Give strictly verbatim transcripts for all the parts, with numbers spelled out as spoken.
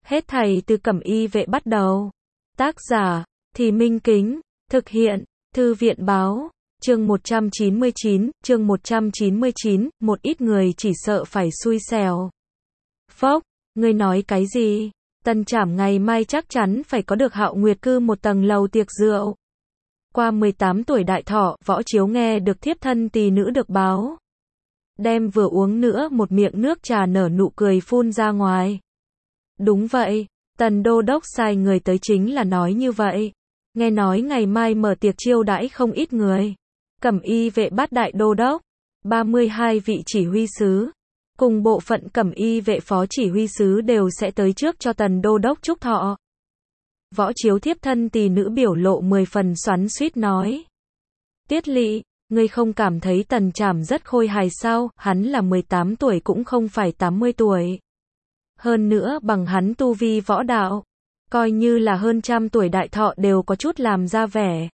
Hết thảy từ Cẩm Y Vệ bắt đầu. Tác giả, Thì Minh Kính, thực hiện, Thư viện báo, chương một trăm chín mươi chín, chương một trăm chín mươi chín, một ít người chỉ sợ phải xui xẻo. Phốc, ngươi nói cái gì? Tần Trảm ngày mai chắc chắn phải có được Hạo Nguyệt Cư một tầng lầu tiệc rượu. Qua mười tám tuổi đại thọ, Võ Chiếu nghe được thiếp thân tỳ nữ được báo. Đem vừa uống nữa một miệng nước trà nở nụ cười phun ra ngoài. Đúng vậy, Tần Đô Đốc sai người tới chính là nói như vậy. Nghe nói ngày mai mở tiệc chiêu đãi không ít người. Cẩm Y Vệ bát đại đô đốc, ba mươi hai vị chỉ huy sứ, cùng bộ phận Cẩm Y Vệ phó chỉ huy sứ đều sẽ tới trước cho Tần Đô Đốc chúc thọ. Võ Chiếu thiếp thân tỳ nữ biểu lộ mười phần xoắn xuýt nói. Tiết Lỵ, ngươi không cảm thấy Tần Trảm rất khôi hài sao? Hắn là mười tám tuổi cũng không phải tám mươi tuổi. Hơn nữa bằng hắn tu vi võ đạo, coi như là hơn trăm tuổi đại thọ đều có chút làm ra vẻ.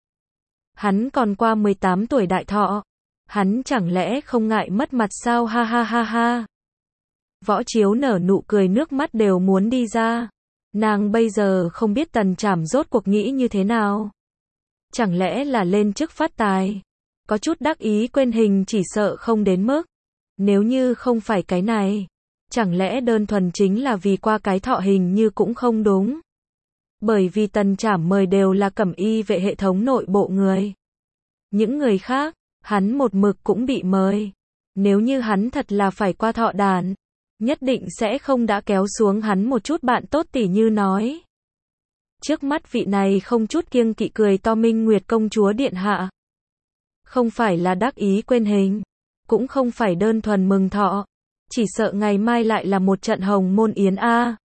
Hắn còn qua mười tám tuổi đại thọ, hắn chẳng lẽ không ngại mất mặt sao? Ha ha ha ha. Võ Chiếu nở nụ cười nước mắt đều muốn đi ra. Nàng bây giờ không biết Tần Trảm rốt cuộc nghĩ như thế nào. Chẳng lẽ là lên chức phát tài? Có chút đắc ý quên hình chỉ sợ không đến mức. Nếu như không phải cái này, chẳng lẽ đơn thuần chính là vì qua cái thọ hình như cũng không đúng. Bởi vì Tần Trảm mời đều là Cẩm Y Vệ hệ thống nội bộ người. Những người khác, hắn một mực cũng bị mời. Nếu như hắn thật là phải qua thọ đàn, nhất định sẽ không đã kéo xuống hắn một chút bạn tốt tỉ như nói. Trước mắt vị này không chút kiêng kỵ cười to Minh Nguyệt công chúa điện hạ. Không phải là đắc ý quên hình, cũng không phải đơn thuần mừng thọ, chỉ sợ ngày mai lại là một trận hồng môn yến a.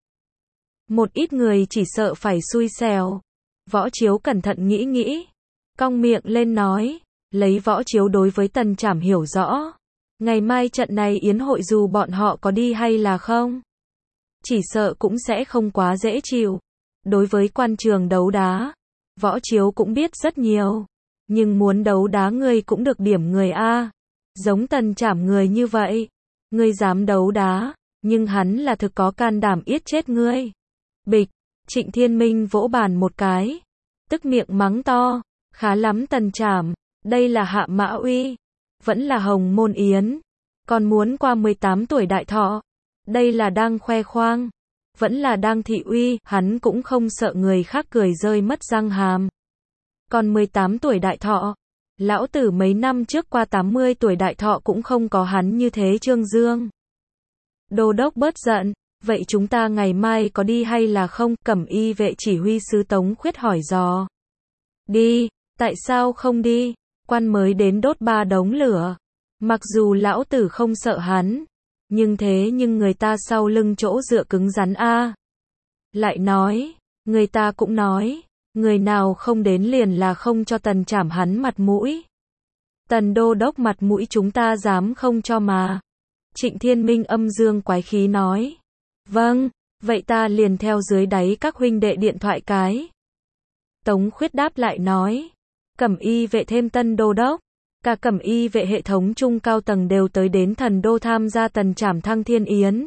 Một ít người chỉ sợ phải xui xẻo. Võ Chiếu cẩn thận nghĩ nghĩ, cong miệng lên nói, lấy Võ Chiếu đối với Tần Trảm hiểu rõ. Ngày mai trận này yến hội dù bọn họ có đi hay là không, chỉ sợ cũng sẽ không quá dễ chịu. Đối với quan trường đấu đá, Võ Chiếu cũng biết rất nhiều. Nhưng muốn đấu đá ngươi cũng được điểm người a. Giống Tần Trảm người như vậy, ngươi dám đấu đá, nhưng hắn là thực có can đảm yết chết ngươi. Bịch, Trịnh Thiên Minh vỗ bàn một cái, tức miệng mắng to, khá lắm Tần Trảm, đây là hạ mã uy, vẫn là hồng môn yến, còn muốn qua mười tám tuổi đại thọ, đây là đang khoe khoang, vẫn là đang thị uy, hắn cũng không sợ người khác cười rơi mất răng hàm. Còn mười tám tuổi đại thọ, lão tử mấy năm trước qua tám mươi tuổi đại thọ cũng không có hắn như thế trương dương. Đô đốc bớt giận, vậy chúng ta ngày mai có đi hay là không? Cẩm Y Vệ chỉ huy sứ Tống Khuyết hỏi dò. Đi, tại sao không đi? Quan mới đến đốt ba đống lửa. Mặc dù lão tử không sợ hắn, nhưng thế nhưng người ta sau lưng chỗ dựa cứng rắn a. Lại nói, người ta cũng nói, người nào không đến liền là không cho Tần Trảm hắn mặt mũi. Tần Đô Đốc mặt mũi chúng ta dám không cho mà. Trịnh Thiên Minh âm dương quái khí nói. Vâng, vậy ta liền theo dưới đáy các huynh đệ điện thoại cái. Tống Khuyết đáp lại nói. Cẩm Y Vệ thêm Tân Đô Đốc, cả Cẩm Y Vệ hệ thống trung cao tầng đều tới đến Thần Đô tham gia Tần Trảm thăng thiên yến.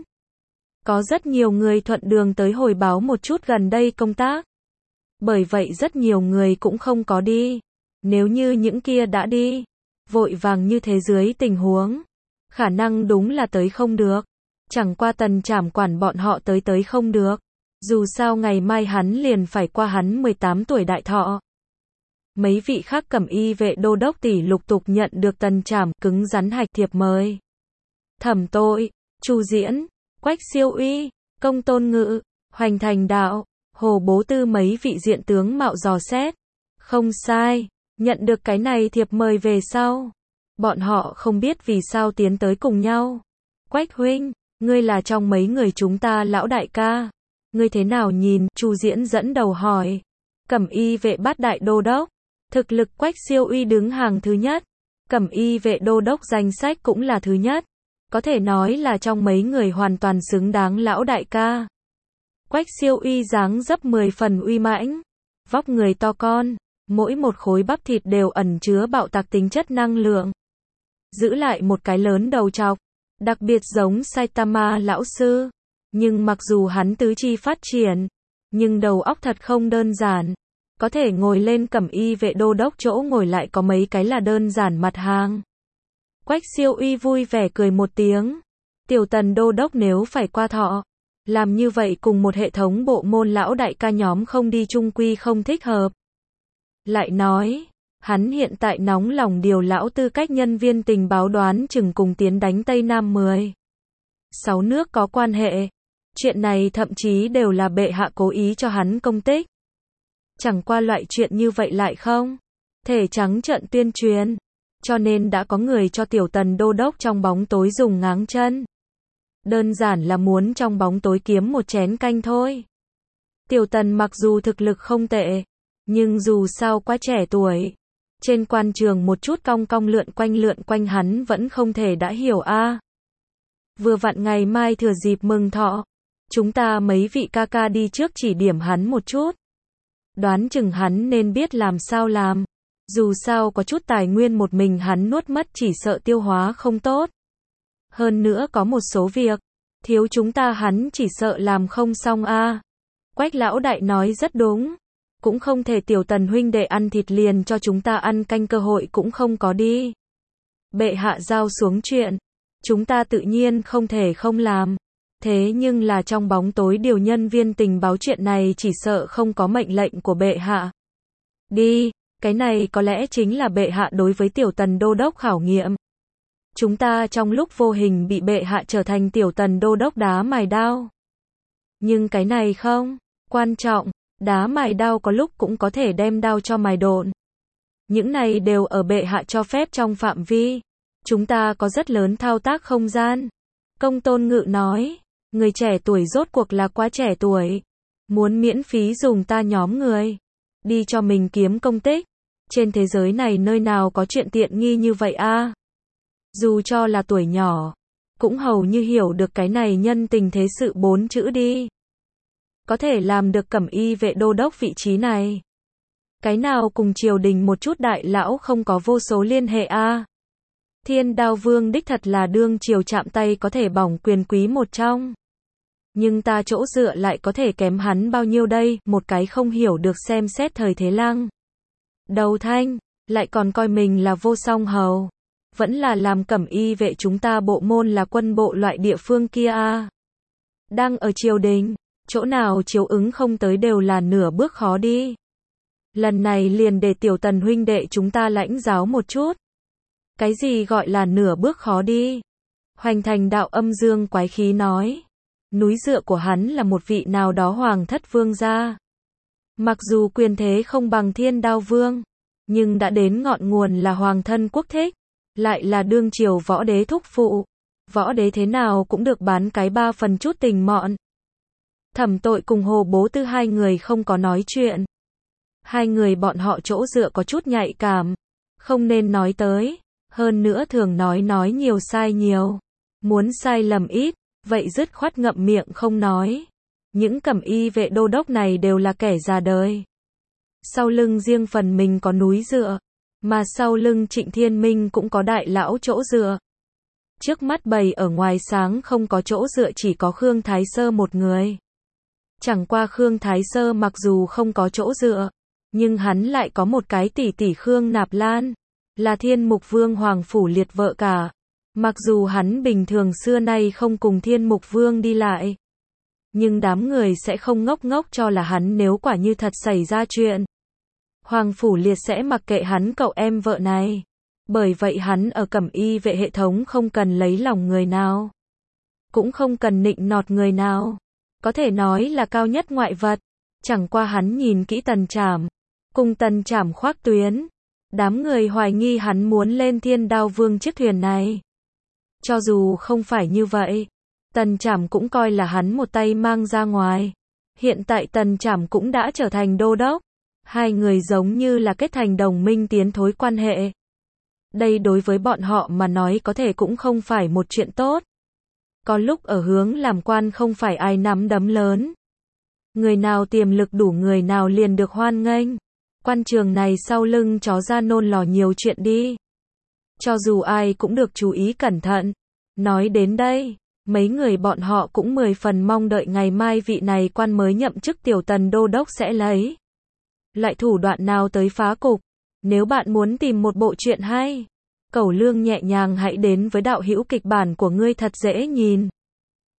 Có rất nhiều người thuận đường tới hồi báo một chút gần đây công tác. Bởi vậy rất nhiều người cũng không có đi. Nếu như những kia đã đi, vội vàng như thế dưới tình huống, khả năng đúng là tới không được. Chẳng qua Tần Trảm quản bọn họ tới tới không được. Dù sao ngày mai hắn liền phải qua hắn mười tám tuổi đại thọ. Mấy vị khác Cẩm Y Vệ đô đốc tỷ lục tục nhận được Tần Trảm cứng rắn hạch thiệp mời. Thẩm Tội, Chu Diễn, Quách Siêu Uy, Công Tôn Ngự, Hoành Thành Đạo, Hồ Bố Tư mấy vị diện tướng mạo dò xét. Không sai, nhận được cái này thiệp mời về sau, bọn họ không biết vì sao tiến tới cùng nhau. Quách huynh, ngươi là trong mấy người chúng ta lão đại ca, ngươi thế nào nhìn? Chu Diễn dẫn đầu hỏi. Cẩm Y Vệ bát đại đô đốc, thực lực Quách Siêu Uy đứng hàng thứ nhất, Cẩm Y Vệ đô đốc danh sách cũng là thứ nhất, có thể nói là trong mấy người hoàn toàn xứng đáng lão đại ca. Quách Siêu Uy dáng dấp mười phần uy mãnh, vóc người to con, mỗi một khối bắp thịt đều ẩn chứa bạo tạc tính chất năng lượng. Giữ lại một cái lớn đầu trọc, đặc biệt giống Saitama lão sư. Nhưng mặc dù hắn tứ chi phát triển, nhưng đầu óc thật không đơn giản. Có thể ngồi lên cẩm y vệ đô đốc chỗ ngồi lại có mấy cái là đơn giản mặt hàng. Quách Siêu Uy vui vẻ cười một tiếng. Tiểu Tần đô đốc nếu phải qua thọ, làm như vậy cùng một hệ thống bộ môn lão đại ca nhóm không đi chung quy không thích hợp. Lại nói, hắn hiện tại nóng lòng điều lão tư cách nhân viên tình báo đoán chừng cùng tiến đánh Tây Nam mười sáu nước có quan hệ. Chuyện này thậm chí đều là bệ hạ cố ý cho hắn công tích. Chẳng qua loại chuyện như vậy lại không thể trắng trợn tuyên truyền, cho nên đã có người cho Tiểu Tần đô đốc trong bóng tối dùng ngáng chân. Đơn giản là muốn trong bóng tối kiếm một chén canh thôi. Tiểu Tần mặc dù thực lực không tệ, nhưng dù sao quá trẻ tuổi. Trên quan trường một chút cong cong lượn quanh lượn quanh hắn vẫn không thể đã hiểu a. À. Vừa vặn ngày mai thừa dịp mừng thọ, chúng ta mấy vị ca ca đi trước chỉ điểm hắn một chút. Đoán chừng hắn nên biết làm sao làm. Dù sao có chút tài nguyên một mình hắn nuốt mất chỉ sợ tiêu hóa không tốt. Hơn nữa có một số việc, thiếu chúng ta hắn chỉ sợ làm không xong a. À. Quách lão đại nói rất đúng. Cũng không thể Tiểu Tần huynh đệ ăn thịt liền cho chúng ta ăn canh cơ hội cũng không có đi. Bệ hạ giao xuống chuyện, chúng ta tự nhiên không thể không làm. Thế nhưng là trong bóng tối điều nhân viên tình báo chuyện này chỉ sợ không có mệnh lệnh của bệ hạ. Đi, cái này có lẽ chính là bệ hạ đối với Tiểu Tần đô đốc khảo nghiệm. Chúng ta trong lúc vô hình bị bệ hạ trở thành Tiểu Tần đô đốc đá mài đao. Nhưng cái này không quan trọng, đá mài đao có lúc cũng có thể đem đao cho mài độn. Những này đều ở bệ hạ cho phép trong phạm vi. Chúng ta có rất lớn thao tác không gian. Công Tôn Ngự nói, người trẻ tuổi rốt cuộc là quá trẻ tuổi. Muốn miễn phí dùng ta nhóm người. Đi cho mình kiếm công tích. Trên thế giới này nơi nào có chuyện tiện nghi như vậy a? À? Dù cho là tuổi nhỏ, cũng hầu như hiểu được cái này nhân tình thế sự bốn chữ đi. Có thể làm được cẩm y vệ đô đốc vị trí này. Cái nào cùng triều đình một chút đại lão không có vô số liên hệ a? À? Thiên Đao Vương đích thật là đương triều chạm tay có thể bỏng quyền quý một trong. Nhưng ta chỗ dựa lại có thể kém hắn bao nhiêu đây, một cái không hiểu được xem xét thời thế lăng. Đầu thanh, lại còn coi mình là vô song hầu. Vẫn là làm cẩm y vệ chúng ta bộ môn là quân bộ loại địa phương kia a. À. Đang ở triều đình, chỗ nào chiếu ứng không tới đều là nửa bước khó đi. Lần này liền để Tiểu Tần huynh đệ chúng ta lãnh giáo một chút. Cái gì gọi là nửa bước khó đi? Hoành Thành đạo âm dương quái khí nói. Núi dựa của hắn là một vị nào đó hoàng thất vương gia. Mặc dù quyền thế không bằng Thiên Đao Vương, nhưng đã đến ngọn nguồn là hoàng thân quốc thích, lại là đương triều võ đế thúc phụ. Võ đế thế nào cũng được bán cái ba phần chút tình mọn. Thẩm Tội cùng Hồ Bố Tư hai người không có nói chuyện. Hai người bọn họ chỗ dựa có chút nhạy cảm, không nên nói tới, hơn nữa thường nói nói nhiều sai nhiều. Muốn sai lầm ít, vậy dứt khoát ngậm miệng không nói. Những cẩm y vệ đô đốc này đều là kẻ già đời. Sau lưng riêng phần mình có núi dựa, mà sau lưng Trịnh Thiên Minh cũng có đại lão chỗ dựa. Trước mắt bầy ở ngoài sáng không có chỗ dựa chỉ có Khương Thái Sơ một người. Chẳng qua Khương Thái Sơ mặc dù không có chỗ dựa, nhưng hắn lại có một cái tỷ tỷ Khương Nạp Lan, là Thiên Mục Vương Hoàng Phủ Liệt vợ cả. Mặc dù hắn bình thường xưa nay không cùng Thiên Mục Vương đi lại, nhưng đám người sẽ không ngốc ngốc cho là hắn nếu quả như thật xảy ra chuyện. Hoàng Phủ Liệt sẽ mặc kệ hắn cậu em vợ này. Bởi vậy hắn ở cẩm y vệ hệ thống không cần lấy lòng người nào, cũng không cần nịnh nọt người nào. Có thể nói là cao nhất ngoại vật. Chẳng qua hắn nhìn kỹ Tần Trảm, cùng Tần Trảm khoác tuyến. Đám người hoài nghi hắn muốn lên Thiên Đao Vương chiếc thuyền này. Cho dù không phải như vậy, Tần Trảm cũng coi là hắn một tay mang ra ngoài. Hiện tại Tần Trảm cũng đã trở thành đô đốc. Hai người giống như là kết thành đồng minh tiến thối quan hệ. Đây đối với bọn họ mà nói có thể cũng không phải một chuyện tốt. Có lúc ở hướng làm quan không phải ai nắm đấm lớn. Người nào tiềm lực đủ người nào liền được hoan nghênh. Quan trường này sau lưng chó ra nôn lò nhiều chuyện đi. Cho dù ai cũng được chú ý cẩn thận. Nói đến đây, Mấy người bọn họ cũng mười phần mong đợi ngày mai vị này quan mới nhậm chức tiểu tần đô đốc sẽ lấy lại thủ đoạn nào tới phá cục. Nếu bạn muốn tìm một bộ truyện hay, Cẩu Lương nhẹ nhàng hãy đến với đạo hữu kịch bản của ngươi thật dễ nhìn.